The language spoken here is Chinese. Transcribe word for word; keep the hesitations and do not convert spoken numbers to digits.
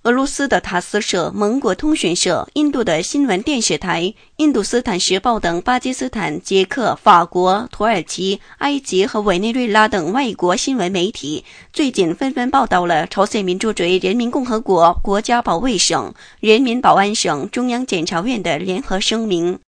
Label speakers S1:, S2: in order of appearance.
S1: 俄罗斯的塔斯社、盟国通讯社、印度的新闻电视台、印度斯坦时报等巴基斯坦、捷克、法国、土耳其、埃及和委内瑞拉等外国新闻媒体最近纷纷报道了朝鲜民主主义人民共和国国家保卫省、人民保安省、中央检察院的联合声明。